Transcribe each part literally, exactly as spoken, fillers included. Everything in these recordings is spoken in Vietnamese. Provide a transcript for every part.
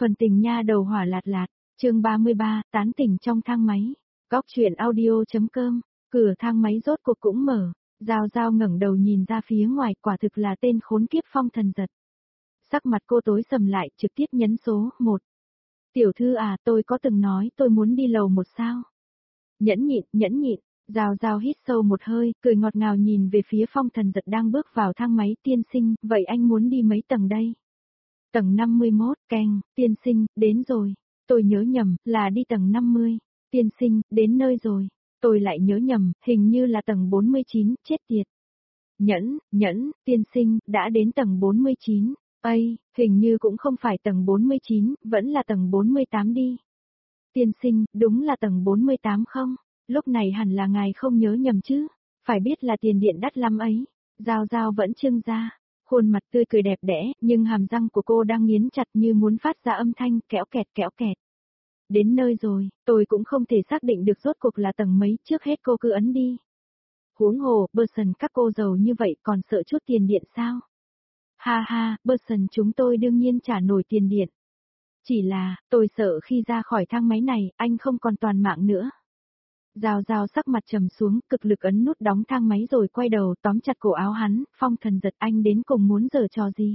Phần tình nha đầu hỏa lạt lạt, chương ba mươi ba, tán tỉnh trong thang máy. Góc truyện audio.com, cửa thang máy rốt cuộc cũng mở, Giao Giao ngẩng đầu nhìn ra phía ngoài, quả thực là tên khốn kiếp Phong Thần Giật. Sắc mặt cô tối sầm lại, trực tiếp nhấn số một. Tiểu thư à, tôi có từng nói tôi muốn đi lầu một sao? Nhẫn nhịn, nhẫn nhịn, Giao Giao hít sâu một hơi, cười ngọt ngào nhìn về phía Phong Thần Giật đang bước vào thang máy. Tiên sinh, vậy anh muốn đi mấy tầng đây? Tầng năm mươi mốt, keng, tiên sinh, đến rồi. Tôi nhớ nhầm, là đi tầng năm mươi. Tiên sinh, đến nơi rồi. Tôi lại nhớ nhầm, hình như là tầng bốn mươi chín, chết tiệt. Nhẫn, nhẫn, tiên sinh, đã đến tầng bốn mươi chín. Ây, hình như cũng không phải tầng bốn mươi chín, vẫn là tầng bốn mươi tám đi. Tiên sinh, đúng là tầng bốn mươi tám không? Lúc này hẳn là ngài không nhớ nhầm chứ. Phải biết là tiền điện đắt lắm ấy. Giao Giao vẫn trưng ra. Khuôn mặt tươi cười đẹp đẽ, nhưng hàm răng của cô đang nghiến chặt như muốn phát ra âm thanh kẽo kẹt kẽo kẹt. Đến nơi rồi, tôi cũng không thể xác định được rốt cuộc là tầng mấy, trước hết cô cứ ấn đi. Huống hồ, Person các cô giàu như vậy còn sợ chút tiền điện sao? Ha ha, Person chúng tôi đương nhiên trả nổi tiền điện. Chỉ là, tôi sợ khi ra khỏi thang máy này, anh không còn toàn mạng nữa. Giao Giao sắc mặt trầm xuống, cực lực ấn nút đóng thang máy rồi quay đầu tóm chặt cổ áo hắn. Phong Thần Giật, anh đến cùng muốn giở trò gì?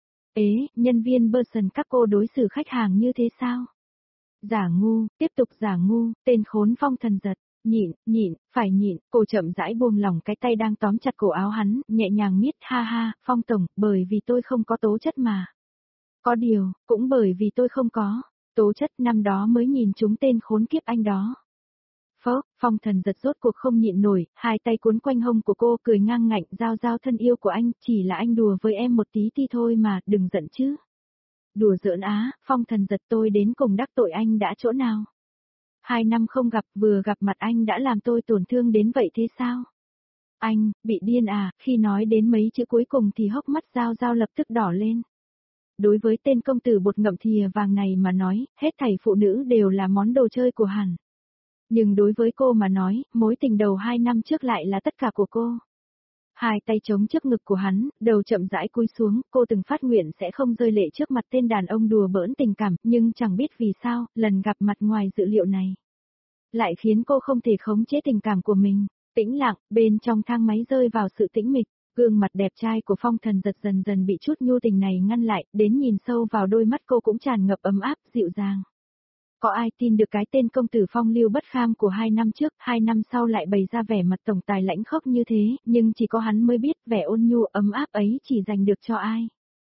Ế, nhân viên Person các cô đối xử khách hàng như thế sao? Giả ngu, tiếp tục giả ngu, tên khốn Phong Thần Giật. Nhịn, nhịn, phải nhịn. Cô chậm rãi buông lỏng cái tay đang tóm chặt cổ áo hắn, nhẹ nhàng miết. Ha ha, Phong Tổng, bởi vì tôi không có tố chất mà. Có điều, cũng bởi vì tôi không có tố chất, năm đó mới nhìn chúng tên khốn kiếp anh đó. Phó, Phong Thần Giật rốt cuộc không nhịn nổi, hai tay cuốn quanh hông của cô, cười ngang ngạnh. Giao Giao thân yêu của anh, chỉ là anh đùa với em một tí ti thôi mà, đừng giận chứ. Đùa giỡn á, Phong Thần Giật, tôi đến cùng đắc tội anh đã chỗ nào? Hai năm không gặp, vừa gặp mặt anh đã làm tôi tổn thương đến vậy thế sao? Anh, bị điên à? Khi nói đến mấy chữ cuối cùng thì hốc mắt Giao Giao lập tức đỏ lên. Đối với tên công tử bột ngậm thìa vàng này mà nói, hết thảy phụ nữ đều là món đồ chơi của hắn. Nhưng đối với cô mà nói, mối tình đầu hai năm trước lại là tất cả của cô. Hai tay chống trước ngực của hắn, đầu chậm rãi cúi xuống, cô từng phát nguyện sẽ không rơi lệ trước mặt tên đàn ông đùa bỡn tình cảm, nhưng chẳng biết vì sao, lần gặp mặt ngoài dự liệu này lại khiến cô không thể khống chế tình cảm của mình. Tĩnh lặng, bên trong thang máy rơi vào sự tĩnh mịch, gương mặt đẹp trai của Phong Thần Giật dần dần bị chút nhu tình này ngăn lại, đến nhìn sâu vào đôi mắt cô cũng tràn ngập ấm áp, dịu dàng. Có ai tin được cái tên công tử phong lưu bất kham của hai năm trước, hai năm sau lại bày ra vẻ mặt tổng tài lãnh khốc như thế, nhưng chỉ có hắn mới biết vẻ ôn nhu ấm áp ấy chỉ dành được cho ai.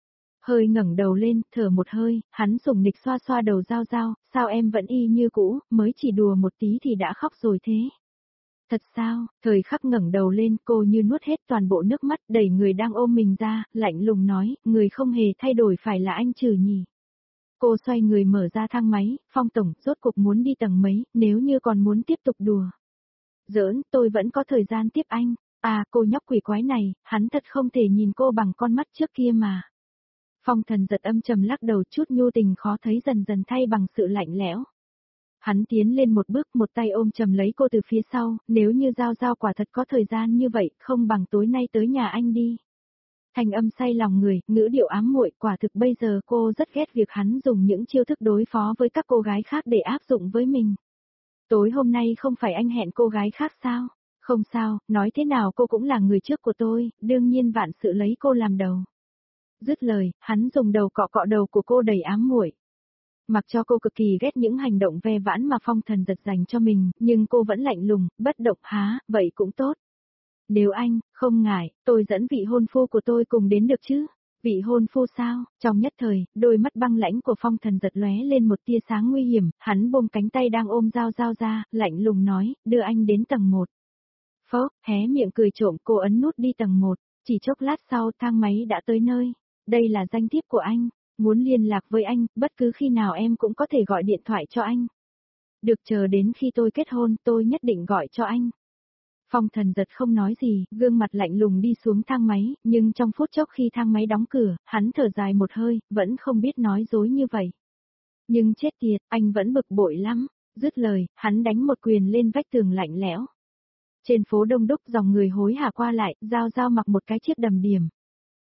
Hơi ngẩng đầu lên, thở một hơi, hắn sủng nịch xoa xoa đầu Giao Giao, sao em vẫn y như cũ, mới chỉ đùa một tí thì đã khóc rồi thế. Thật sao? Thời khắc ngẩng đầu lên, cô như nuốt hết toàn bộ nước mắt, đẩy người đang ôm mình ra, lạnh lùng nói, người không hề thay đổi phải là anh Trừ nhỉ? Cô xoay người mở ra thang máy. Phong Tổng, rốt cuộc muốn đi tầng mấy, nếu như còn muốn tiếp tục đùa giỡn, tôi vẫn có thời gian tiếp anh. À, cô nhóc quỷ quái này, hắn thật không thể nhìn cô bằng con mắt trước kia mà. Phong Thần Giật âm trầm lắc đầu, chút nhu tình khó thấy dần dần thay bằng sự lạnh lẽo. Hắn tiến lên một bước, một tay ôm chầm lấy cô từ phía sau, nếu như Giao Giao quả thật có thời gian như vậy, không bằng tối nay tới nhà anh đi. Thành âm say lòng người, ngữ điệu ám muội, quả thực bây giờ cô rất ghét việc hắn dùng những chiêu thức đối phó với các cô gái khác để áp dụng với mình. Tối hôm nay không phải anh hẹn cô gái khác sao? Không sao, nói thế nào cô cũng là người trước của tôi, đương nhiên vạn sự lấy cô làm đầu. Dứt lời, hắn dùng đầu cọ cọ đầu của cô đầy ám muội. Mặc cho cô cực kỳ ghét những hành động ve vãn mà Phong Thần Giật dành cho mình, nhưng cô vẫn lạnh lùng, bất động. Há, vậy cũng tốt. Nếu anh, không ngại, tôi dẫn vị hôn phu của tôi cùng đến được chứ? Vị hôn phu sao? Trong nhất thời, đôi mắt băng lãnh của Phong Thần Giật lóe lên một tia sáng nguy hiểm, hắn buông cánh tay đang ôm Giao Giao ra, lạnh lùng nói, đưa anh đến tầng một. Phốc, hé miệng cười trộm, cô ấn nút đi tầng một, chỉ chốc lát sau thang máy đã tới nơi. Đây là danh thiếp của anh, muốn liên lạc với anh, bất cứ khi nào em cũng có thể gọi điện thoại cho anh. Được, chờ đến khi tôi kết hôn, tôi nhất định gọi cho anh. Phong Thần Giật không nói gì, gương mặt lạnh lùng đi xuống thang máy, nhưng trong phút chốc khi thang máy đóng cửa, hắn thở dài một hơi, vẫn không biết nói dối như vậy. Nhưng chết tiệt, anh vẫn bực bội lắm. Dứt lời, hắn đánh một quyền lên vách tường lạnh lẽo. Trên phố đông đúc dòng người hối hả qua lại, Giao Giao mặc một cái chiếc đầm điểm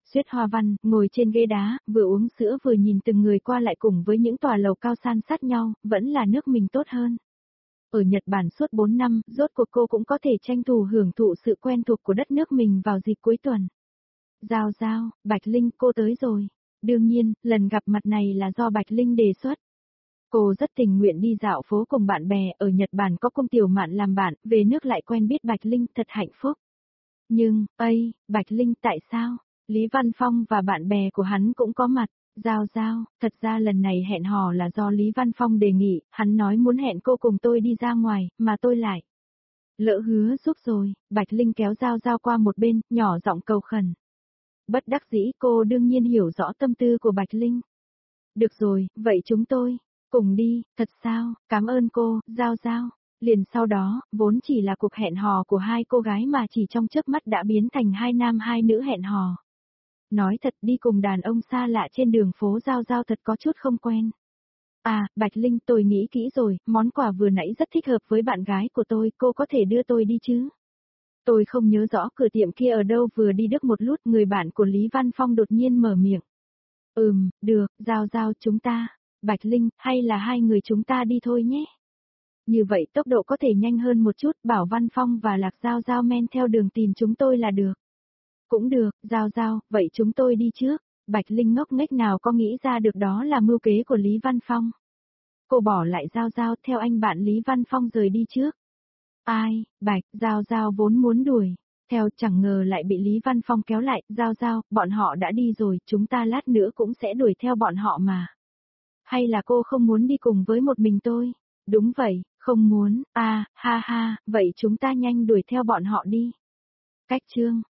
Xuyết Hoa Văn, ngồi trên ghế đá, vừa uống sữa vừa nhìn từng người qua lại cùng với những tòa lầu cao san sát nhau, vẫn là nước mình tốt hơn. Ở Nhật Bản suốt bốn năm, rốt cuộc cô cũng có thể tranh thủ hưởng thụ sự quen thuộc của đất nước mình vào dịp cuối tuần. Giao Giao, Bạch Linh, cô tới rồi. Đương nhiên, lần gặp mặt này là do Bạch Linh đề xuất. Cô rất tình nguyện đi dạo phố cùng bạn bè, ở Nhật Bản có Cung Tiểu Mạn làm bạn, về nước lại quen biết Bạch Linh, thật hạnh phúc. Nhưng, ây, Bạch Linh tại sao? Lý Văn Phong và bạn bè của hắn cũng có mặt. Giao Giao, thật ra lần này hẹn hò là do Lý Văn Phong đề nghị, hắn nói muốn hẹn cô cùng tôi đi ra ngoài, mà tôi lại. Lỡ hứa giúp rồi, Bạch Linh kéo Giao Giao qua một bên, nhỏ giọng cầu khẩn. Bất đắc dĩ cô đương nhiên hiểu rõ tâm tư của Bạch Linh. Được rồi, vậy chúng tôi, cùng đi, thật sao, cảm ơn cô, Giao Giao. Liền sau đó, vốn chỉ là cuộc hẹn hò của hai cô gái mà chỉ trong chớp mắt đã biến thành hai nam hai nữ hẹn hò. Nói thật đi cùng đàn ông xa lạ trên đường phố Giao Giao thật có chút không quen. À, Bạch Linh tôi nghĩ kỹ rồi, món quà vừa nãy rất thích hợp với bạn gái của tôi, cô có thể đưa tôi đi chứ? Tôi không nhớ rõ cửa tiệm kia ở đâu, vừa đi được một lúc người bạn của Lý Văn Phong đột nhiên mở miệng. Ừm, được, Giao Giao chúng ta, Bạch Linh, hay là hai người chúng ta đi thôi nhé. Như vậy tốc độ có thể nhanh hơn một chút, bảo Văn Phong và Lạc Giao Giao men theo đường tìm chúng tôi là được. Cũng được, Giao Giao, vậy chúng tôi đi trước. Bạch Linh ngốc nghếch nào có nghĩ ra được đó là mưu kế của Lý Văn Phong. Cô bỏ lại Giao Giao theo anh bạn Lý Văn Phong rời đi trước. Ai, Bạch, Giao Giao vốn muốn đuổi. Theo chẳng ngờ lại bị Lý Văn Phong kéo lại, Giao Giao, bọn họ đã đi rồi, chúng ta lát nữa cũng sẽ đuổi theo bọn họ mà. Hay là cô không muốn đi cùng với một mình tôi? Đúng vậy, không muốn, à, ha ha, vậy chúng ta nhanh đuổi theo bọn họ đi. Cách chương